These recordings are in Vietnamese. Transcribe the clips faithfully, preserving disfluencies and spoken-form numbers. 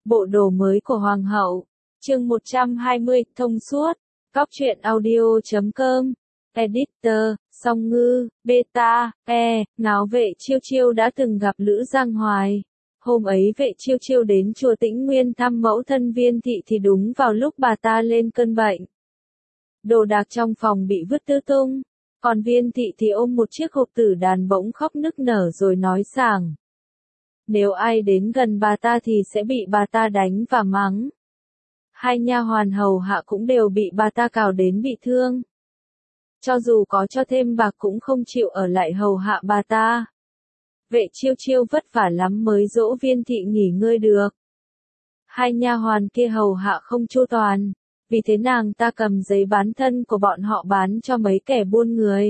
Bộ đồ mới của Hoàng hậu. Chương một trăm hai mươi, thông suốt. Cóc truyện audio chấm com. Editor, Song Ngư, Beta, E, Ngáo Vệ Chiêu Chiêu đã từng gặp Lữ Giang Hoài. Hôm ấy Vệ Chiêu Chiêu đến chùa Tĩnh Nguyên thăm mẫu thân Viên Thị thì đúng vào lúc bà ta lên cơn bệnh. Đồ đạc trong phòng bị vứt tứ tung, còn Viên Thị thì ôm một chiếc hộp tử đàn bỗng khóc nức nở rồi nói sảng. Nếu ai đến gần bà ta thì sẽ bị bà ta đánh và mắng. Hai nha hoàn hầu hạ cũng đều bị bà ta cào đến bị thương. Cho dù có cho thêm bạc cũng không chịu ở lại hầu hạ bà ta. Vệ Chiêu Chiêu vất vả lắm mới dỗ Viên Thị nghỉ ngơi được. Hai nha hoàn kia hầu hạ không chu toàn, vì thế nàng ta cầm giấy bán thân của bọn họ bán cho mấy kẻ buôn người.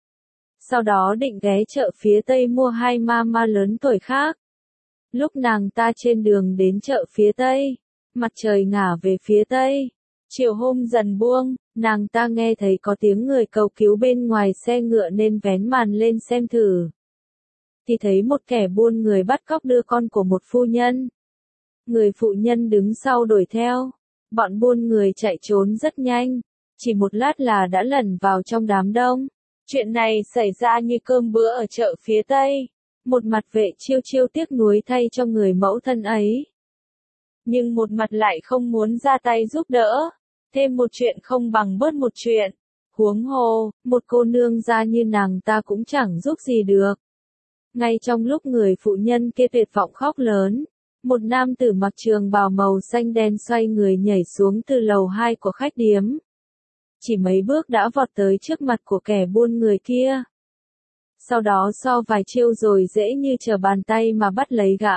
Sau đó định ghé chợ phía Tây mua hai ma ma lớn tuổi khác. Lúc nàng ta trên đường đến chợ phía Tây, mặt trời ngả về phía Tây, chiều hôm dần buông, nàng ta nghe thấy có tiếng người cầu cứu bên ngoài xe ngựa nên vén màn lên xem thử. Thì thấy một kẻ buôn người bắt cóc đưa con của một phu nhân. Người phụ nhân đứng sau đuổi theo, bọn buôn người chạy trốn rất nhanh, chỉ một lát là đã lẩn vào trong đám đông. Chuyện này xảy ra như cơm bữa ở chợ phía Tây. Một mặt Vệ Chiêu Chiêu tiếc nuối thay cho người mẫu thân ấy, nhưng một mặt lại không muốn ra tay giúp đỡ. Thêm một chuyện không bằng bớt một chuyện. Huống hồ, một cô nương ra như nàng ta cũng chẳng giúp gì được. Ngay trong lúc người phụ nhân kia tuyệt vọng khóc lớn, một nam tử mặc trường bào màu xanh đen xoay người nhảy xuống từ lầu hai của khách điếm. Chỉ mấy bước đã vọt tới trước mặt của kẻ buôn người kia. Sau đó so vài chiêu rồi dễ như trở bàn tay mà bắt lấy gã.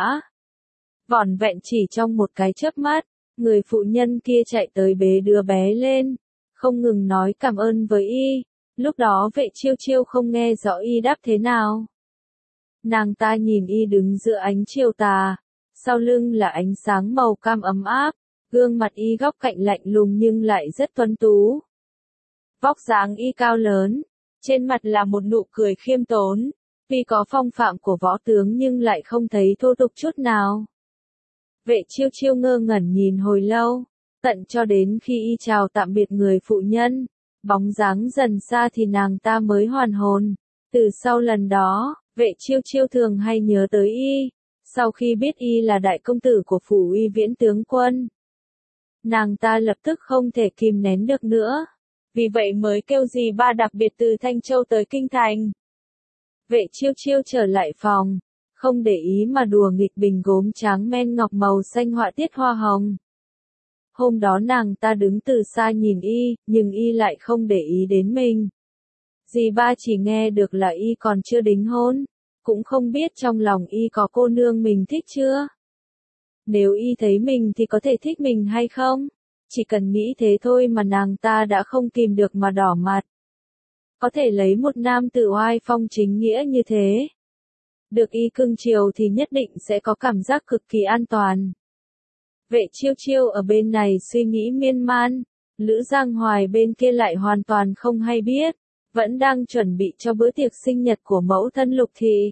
Vỏn vẹn chỉ trong một cái chớp mắt, người phụ nhân kia chạy tới bế đứa bé lên, không ngừng nói cảm ơn với y. Lúc đó Vệ Chiêu Chiêu không nghe rõ y đáp thế nào. Nàng ta nhìn y đứng giữa ánh chiều tà, sau lưng là ánh sáng màu cam ấm áp, gương mặt y góc cạnh lạnh lùng nhưng lại rất tuấn tú. Vóc dáng y cao lớn, trên mặt là một nụ cười khiêm tốn, tuy có phong phạm của võ tướng nhưng lại không thấy thô tục chút nào. Vệ Chiêu Chiêu ngơ ngẩn nhìn hồi lâu, tận cho đến khi y chào tạm biệt người phụ nhân, bóng dáng dần xa thì nàng ta mới hoàn hồn. Từ sau lần đó, Vệ Chiêu Chiêu thường hay nhớ tới y, sau khi biết y là đại công tử của phủ Uy Viễn tướng quân. Nàng ta lập tức không thể kìm nén được nữa, vì vậy mới kêu dì ba đặc biệt từ Thanh Châu tới Kinh Thành. Vệ Chiêu Chiêu trở lại phòng, không để ý mà đùa nghịch bình gốm tráng men ngọc màu xanh họa tiết hoa hồng. Hôm đó nàng ta đứng từ xa nhìn y, nhưng y lại không để ý đến mình. Dì ba chỉ nghe được là y còn chưa đính hôn, cũng không biết trong lòng y có cô nương mình thích chưa. Nếu y thấy mình thì có thể thích mình hay không? Chỉ cần nghĩ thế thôi mà nàng ta đã không kìm được mà đỏ mặt. Có thể lấy một nam tử oai phong chính nghĩa như thế, được y cưng chiều thì nhất định sẽ có cảm giác cực kỳ an toàn. Vệ Chiêu Chiêu ở bên này suy nghĩ miên man, Lữ Giang Hoài bên kia lại hoàn toàn không hay biết, vẫn đang chuẩn bị cho bữa tiệc sinh nhật của mẫu thân Lục Thị.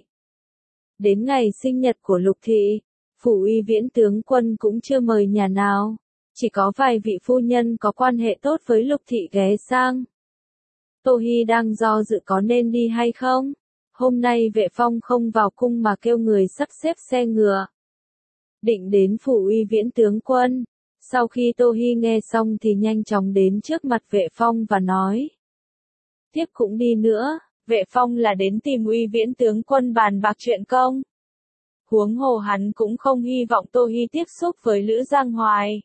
Đến ngày sinh nhật của Lục Thị, phủ Uy Viễn tướng quân cũng chưa mời nhà nào, chỉ có vài vị phu nhân có quan hệ tốt với Lục Thị ghé sang. Tô Hi đang do dự có nên đi hay không. Hôm nay Vệ Phong không vào cung mà kêu người sắp xếp xe ngựa, định đến phủ Uy Viễn tướng quân. Sau khi Tô Hi nghe xong thì nhanh chóng đến trước mặt Vệ Phong và nói: Tiếp cũng đi nữa. Vệ Phong là đến tìm Uy Viễn tướng quân bàn bạc chuyện công. Huống hồ hắn cũng không hy vọng Tô Hi tiếp xúc với Lữ Giang Hoài.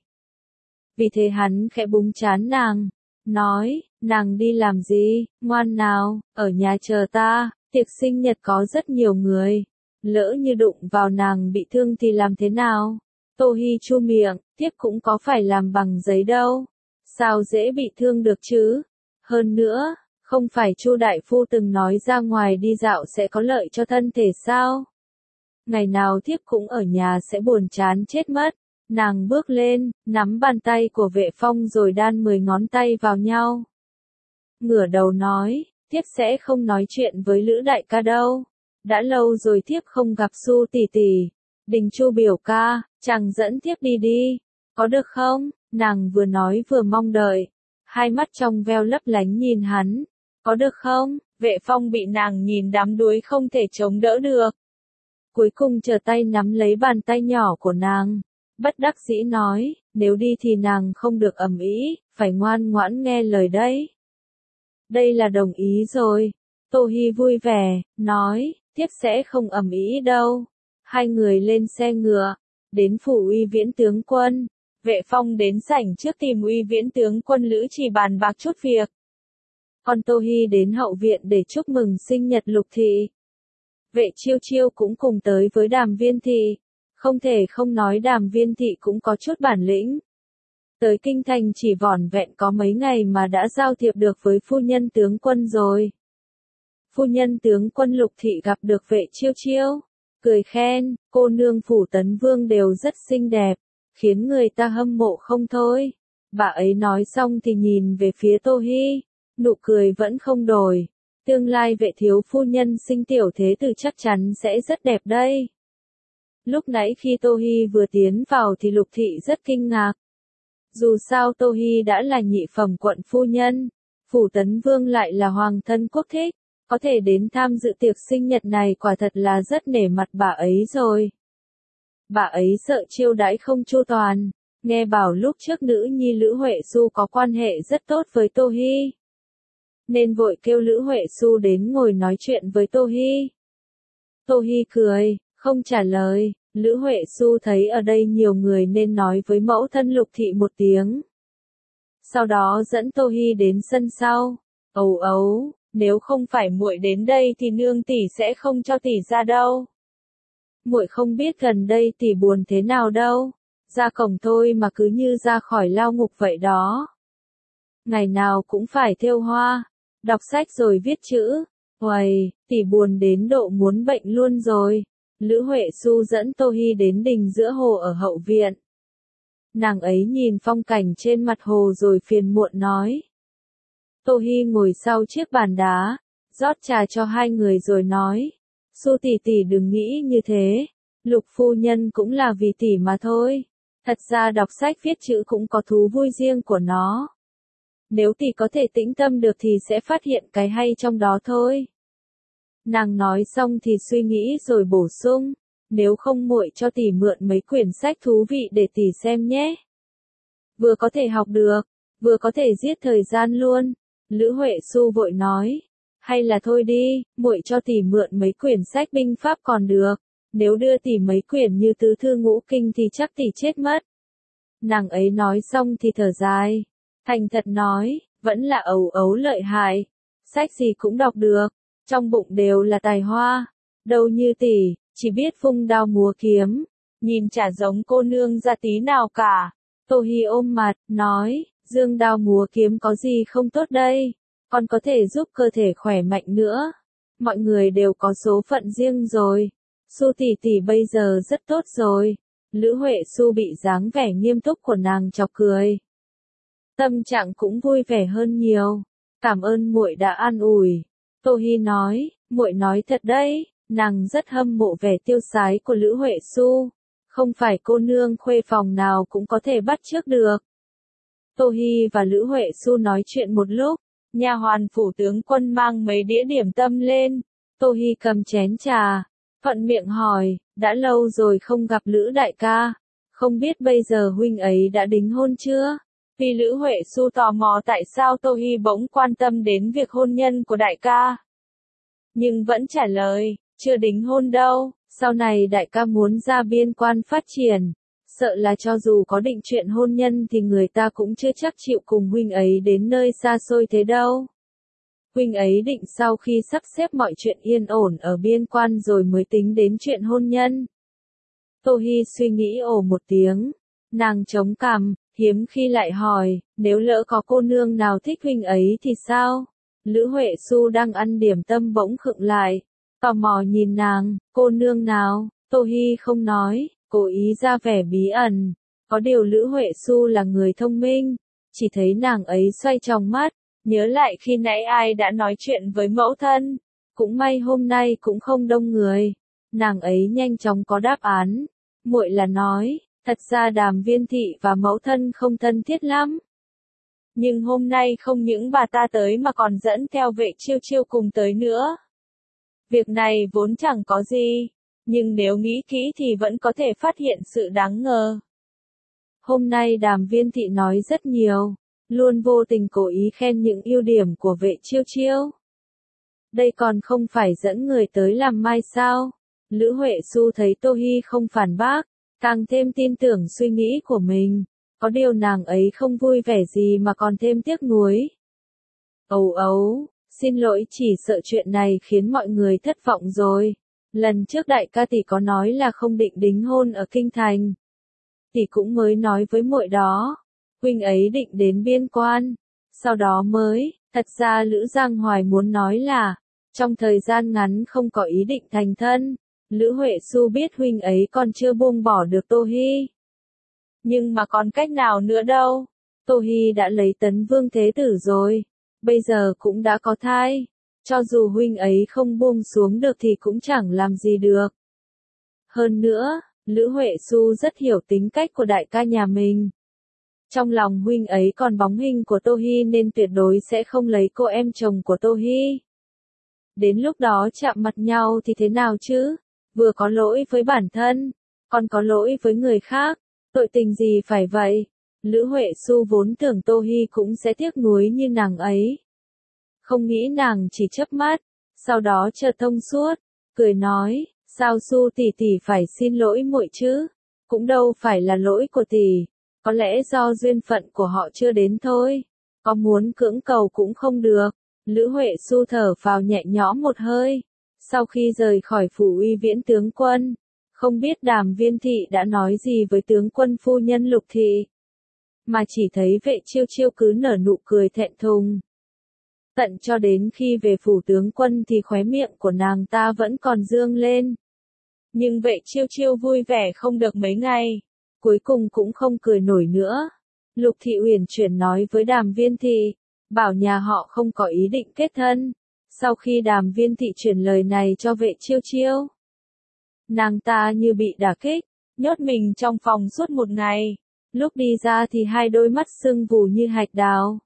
Vì thế hắn khẽ búng trán nàng, nói: Nàng đi làm gì, ngoan nào, ở nhà chờ ta, tiệc sinh nhật có rất nhiều người. Lỡ như đụng vào nàng bị thương thì làm thế nào? Tô Hi chu miệng, tiếp cũng có phải làm bằng giấy đâu. Sao dễ bị thương được chứ? Hơn nữa, không phải Chu đại phu từng nói ra ngoài đi dạo sẽ có lợi cho thân thể sao? Ngày nào thiếp cũng ở nhà sẽ buồn chán chết mất. Nàng bước lên, nắm bàn tay của Vệ Phong rồi đan mười ngón tay vào nhau. Ngửa đầu nói: Thiếp sẽ không nói chuyện với Lữ đại ca đâu. Đã lâu rồi thiếp không gặp Su tỷ tỷ. Đình Chu biểu ca, chàng dẫn tiếp đi đi, có được không? Nàng vừa nói vừa mong đợi, hai mắt trong veo lấp lánh nhìn hắn, có được không? Vệ Phong bị nàng nhìn đắm đuối không thể chống đỡ được. Cuối cùng trở tay nắm lấy bàn tay nhỏ của nàng, bất đắc dĩ nói, nếu đi thì nàng không được ầm ĩ, phải ngoan ngoãn nghe lời đấy. Đây là đồng ý rồi. Tô Hi vui vẻ, nói, tiếp sẽ không ầm ĩ đâu. Hai người lên xe ngựa, đến phủ Uy Viễn tướng quân. Vệ Phong đến sảnh trước tìm Uy Viễn tướng quân Lữ Chỉ bàn bạc chút việc. Còn Tô Hi đến hậu viện để chúc mừng sinh nhật Lục thị. Vệ Chiêu Chiêu cũng cùng tới với Đàm Viên thị. Không thể không nói Đàm Viên thị cũng có chút bản lĩnh. Tới kinh thành chỉ vỏn vẹn có mấy ngày mà đã giao thiệp được với phu nhân tướng quân rồi. Phu nhân tướng quân Lục thị gặp được Vệ Chiêu Chiêu, cười khen, cô nương phủ Tấn Vương đều rất xinh đẹp, khiến người ta hâm mộ không thôi. Bà ấy nói xong thì nhìn về phía Tô Hi, nụ cười vẫn không đổi. Tương lai Vệ thiếu phu nhân sinh tiểu thế tử chắc chắn sẽ rất đẹp đây. Lúc nãy khi Tô Hi vừa tiến vào thì Lục thị rất kinh ngạc. Dù sao Tô Hi đã là nhị phẩm quận phu nhân, phủ Tấn Vương lại là hoàng thân quốc thích, có thể đến tham dự tiệc sinh nhật này quả thật là rất nể mặt bà ấy rồi. Bà ấy sợ chiêu đãi không chu toàn, nghe bảo lúc trước nữ nhi Lữ Huệ Xu có quan hệ rất tốt với Tô Hi, nên vội kêu Lữ Huệ Xu đến ngồi nói chuyện với Tô Hi. Tô Hi cười, không trả lời. Lữ Huệ Xu thấy ở đây nhiều người nên nói với mẫu thân Lục thị một tiếng. Sau đó dẫn Tô Hi đến sân sau. Ấu ấu, nếu không phải muội đến đây thì nương tỷ sẽ không cho tỷ ra đâu. Muội không biết gần đây tỷ buồn thế nào đâu, ra cổng thôi mà cứ như ra khỏi lao ngục vậy đó. Ngày nào cũng phải thêu hoa, đọc sách rồi viết chữ. Uầy, tỷ buồn đến độ muốn bệnh luôn rồi. Lữ Huệ Xu dẫn Tô Hi đến đình giữa hồ ở hậu viện. Nàng ấy nhìn phong cảnh trên mặt hồ rồi phiền muộn nói. Tô Hi ngồi sau chiếc bàn đá, rót trà cho hai người rồi nói. Xu tỷ tỷ đừng nghĩ như thế, Lục phu nhân cũng là vì tỷ mà thôi. Thật ra đọc sách viết chữ cũng có thú vui riêng của nó. Nếu tỷ có thể tĩnh tâm được thì sẽ phát hiện cái hay trong đó thôi. Nàng nói xong thì suy nghĩ rồi bổ sung, nếu không muội cho tỷ mượn mấy quyển sách thú vị để tỷ xem nhé. Vừa có thể học được, vừa có thể giết thời gian luôn. Lữ Huệ Xu vội nói, hay là thôi đi, muội cho tỷ mượn mấy quyển sách binh pháp còn được, nếu đưa tỷ mấy quyển như tứ thư ngũ kinh thì chắc tỷ chết mất. Nàng ấy nói xong thì thở dài, thành thật nói, vẫn là ấu ấu lợi hại, sách gì cũng đọc được. Trong bụng đều là tài hoa, đâu như tỷ, chỉ biết vung đao múa kiếm, nhìn chả giống cô nương ra tí nào cả. Tô Hi ôm mặt, nói, dương đao múa kiếm có gì không tốt đây, còn có thể giúp cơ thể khỏe mạnh nữa. Mọi người đều có số phận riêng rồi. Xu tỷ tỷ bây giờ rất tốt rồi. Lữ Huệ Xu bị dáng vẻ nghiêm túc của nàng chọc cười. Tâm trạng cũng vui vẻ hơn nhiều. Cảm ơn muội đã an ủi. Tô Hi nói, muội nói thật đấy, nàng rất hâm mộ vẻ tiêu sái của Lữ Huệ Xu, không phải cô nương khuê phòng nào cũng có thể bắt chước được. Tô Hi và Lữ Huệ Xu nói chuyện một lúc, nha hoàn phủ tướng quân mang mấy đĩa điểm tâm lên, Tô Hi cầm chén trà, thuận miệng hỏi, đã lâu rồi không gặp Lữ đại ca, không biết bây giờ huynh ấy đã đính hôn chưa? Vì Lữ Huệ Xu tò mò tại sao Tô Hi bỗng quan tâm đến việc hôn nhân của đại ca. Nhưng vẫn trả lời, chưa đính hôn đâu, sau này đại ca muốn ra biên quan phát triển, sợ là cho dù có định chuyện hôn nhân thì người ta cũng chưa chắc chịu cùng huynh ấy đến nơi xa xôi thế đâu. Huynh ấy định sau khi sắp xếp mọi chuyện yên ổn ở biên quan rồi mới tính đến chuyện hôn nhân. Tô Hi suy nghĩ ồ một tiếng, nàng chống cằm, hiếm khi lại hỏi, nếu lỡ có cô nương nào thích huynh ấy thì sao? Lữ Huệ Xu đang ăn điểm tâm bỗng khựng lại, tò mò nhìn nàng, cô nương nào? Tô Hi không nói, cố ý ra vẻ bí ẩn. Có điều Lữ Huệ Xu là người thông minh, chỉ thấy nàng ấy xoay tròng mắt, nhớ lại khi nãy ai đã nói chuyện với mẫu thân. Cũng may hôm nay cũng không đông người. Nàng ấy nhanh chóng có đáp án. Muội là nói, Thật ra Đàm Viên Thị và mẫu thân không thân thiết lắm. Nhưng hôm nay không những bà ta tới mà còn dẫn theo Vệ Chiêu Chiêu cùng tới nữa. Việc này vốn chẳng có gì, nhưng nếu nghĩ kỹ thì vẫn có thể phát hiện sự đáng ngờ. Hôm nay Đàm Viên Thị nói rất nhiều, luôn vô tình cố ý khen những ưu điểm của Vệ Chiêu Chiêu. Đây còn không phải dẫn người tới làm mai sao? Lữ Huệ Xu thấy Tô Hi không phản bác, càng thêm tin tưởng suy nghĩ của mình. Có điều nàng ấy không vui vẻ gì mà còn thêm tiếc nuối. Ấu ấu, xin lỗi, chỉ sợ chuyện này khiến mọi người thất vọng rồi. Lần trước đại ca tỷ có nói là không định đính hôn ở Kinh Thành. Tỷ cũng mới nói với muội đó, huynh ấy định đến biên quan, sau đó mới, thật ra Lữ Giang Hoài muốn nói là, trong thời gian ngắn không có ý định thành thân. Lữ Huệ Xu biết huynh ấy còn chưa buông bỏ được Tô Hi. Nhưng mà còn cách nào nữa đâu, Tô Hi đã lấy Tấn Vương Thế Tử rồi, bây giờ cũng đã có thai, cho dù huynh ấy không buông xuống được thì cũng chẳng làm gì được. Hơn nữa, Lữ Huệ Xu rất hiểu tính cách của đại ca nhà mình. Trong lòng huynh ấy còn bóng hình của Tô Hi nên tuyệt đối sẽ không lấy cô em chồng của Tô Hi. Đến lúc đó chạm mặt nhau thì thế nào chứ? Vừa có lỗi với bản thân, còn có lỗi với người khác. Tội tình gì phải vậy? Lữ Huệ Xu vốn tưởng Tô Hi cũng sẽ tiếc nuối như nàng ấy. Không nghĩ nàng chỉ chớp mắt, sau đó chợt thông suốt, cười nói, sao Xu tỷ tỷ phải xin lỗi muội chứ? Cũng đâu phải là lỗi của tỷ, có lẽ do duyên phận của họ chưa đến thôi. Có muốn cưỡng cầu cũng không được. Lữ Huệ Xu thở phào nhẹ nhõm một hơi. Sau khi rời khỏi phủ Uy Viễn tướng quân, không biết Đàm Viên Thị đã nói gì với tướng quân phu nhân Lục Thị, mà chỉ thấy Vệ Chiêu Chiêu cứ nở nụ cười thẹn thùng. Tận cho đến khi về phủ tướng quân thì khóe miệng của nàng ta vẫn còn dương lên. Nhưng Vệ Chiêu Chiêu vui vẻ không được mấy ngày, cuối cùng cũng không cười nổi nữa. Lục Thị uyển chuyển nói với Đàm Viên Thị, bảo nhà họ không có ý định kết thân. Sau khi Đàm Viên Thị truyền lời này cho Vệ Chiêu Chiêu, nàng ta như bị đả kích, nhốt mình trong phòng suốt một ngày. Lúc đi ra thì hai đôi mắt sưng vù như hạch đào.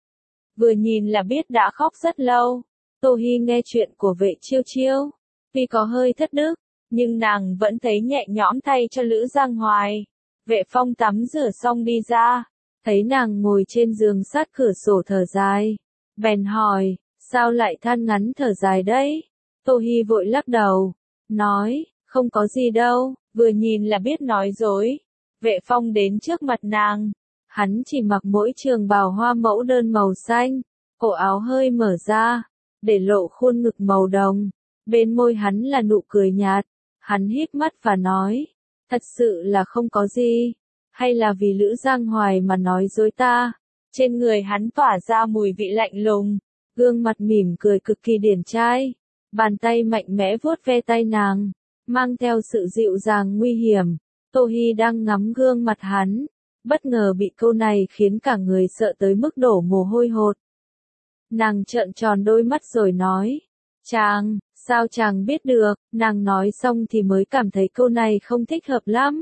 Vừa nhìn là biết đã khóc rất lâu. Tô Hi nghe chuyện của Vệ Chiêu Chiêu, tuy có hơi thất đức, nhưng nàng vẫn thấy nhẹ nhõm thay cho Lữ Giang Hoài. Vệ Phong tắm rửa xong đi ra, thấy nàng ngồi trên giường sát cửa sổ thở dài, bèn hỏi, sao lại than ngắn thở dài đấy? Tô Hi vội lắc đầu, nói, không có gì đâu, vừa nhìn là biết nói dối. Vệ Phong đến trước mặt nàng, hắn chỉ mặc mỗi trường bào hoa mẫu đơn màu xanh, cổ áo hơi mở ra, để lộ khuôn ngực màu đồng, bên môi hắn là nụ cười nhạt. Hắn híp mắt và nói, thật sự là không có gì, hay là vì Lữ Giang Hoài mà nói dối ta? Trên người hắn tỏa ra mùi vị lạnh lùng, gương mặt mỉm cười cực kỳ điển trai, bàn tay mạnh mẽ vuốt ve tay nàng, mang theo sự dịu dàng nguy hiểm. Tô Hi đang ngắm gương mặt hắn, bất ngờ bị câu này khiến cả người sợ tới mức đổ mồ hôi hột. Nàng trợn tròn đôi mắt rồi nói, chàng, sao chàng biết được? Nàng nói xong thì mới cảm thấy câu này không thích hợp lắm.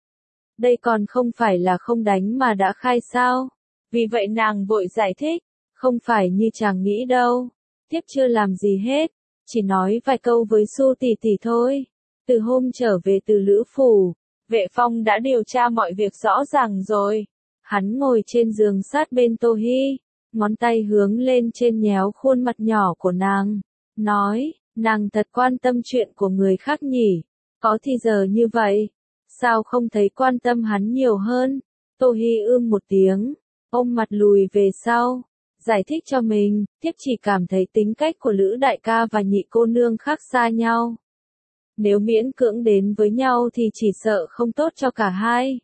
Đây còn không phải là không đánh mà đã khai sao? Vì vậy nàng vội giải thích, không phải như chàng nghĩ đâu. Tiếp chưa làm gì hết, chỉ nói vài câu với Xu tỷ tỷ thôi. Từ hôm trở về từ Lữ phủ, Vệ Phong đã điều tra mọi việc rõ ràng rồi. Hắn ngồi trên giường sát bên Tô Hi, ngón tay hướng lên trên nhéo khuôn mặt nhỏ của nàng, nói, nàng thật quan tâm chuyện của người khác nhỉ, có thì giờ như vậy, sao không thấy quan tâm hắn nhiều hơn? Tô Hi ưm một tiếng, ôm mặt lùi về sau, giải thích cho mình, tiếp chỉ cảm thấy tính cách của Lữ đại ca và nhị cô nương khác xa nhau. Nếu miễn cưỡng đến với nhau thì chỉ sợ không tốt cho cả hai.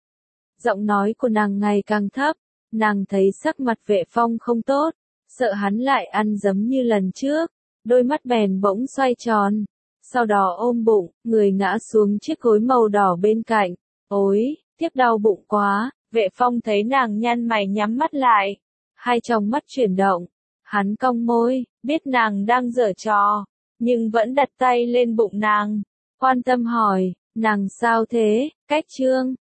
Giọng nói của nàng ngày càng thấp, nàng thấy sắc mặt Vệ Phong không tốt, sợ hắn lại ăn dấm như lần trước, đôi mắt bèn bỗng xoay tròn, sau đó ôm bụng, người ngã xuống chiếc gối màu đỏ bên cạnh. Ôi, tiếp đau bụng quá. Vệ Phong thấy nàng nhăn mày nhắm mắt lại, hai tròng mắt chuyển động, hắn cong môi, biết nàng đang giở trò, nhưng vẫn đặt tay lên bụng nàng, quan tâm hỏi, nàng sao thế? Cách trương,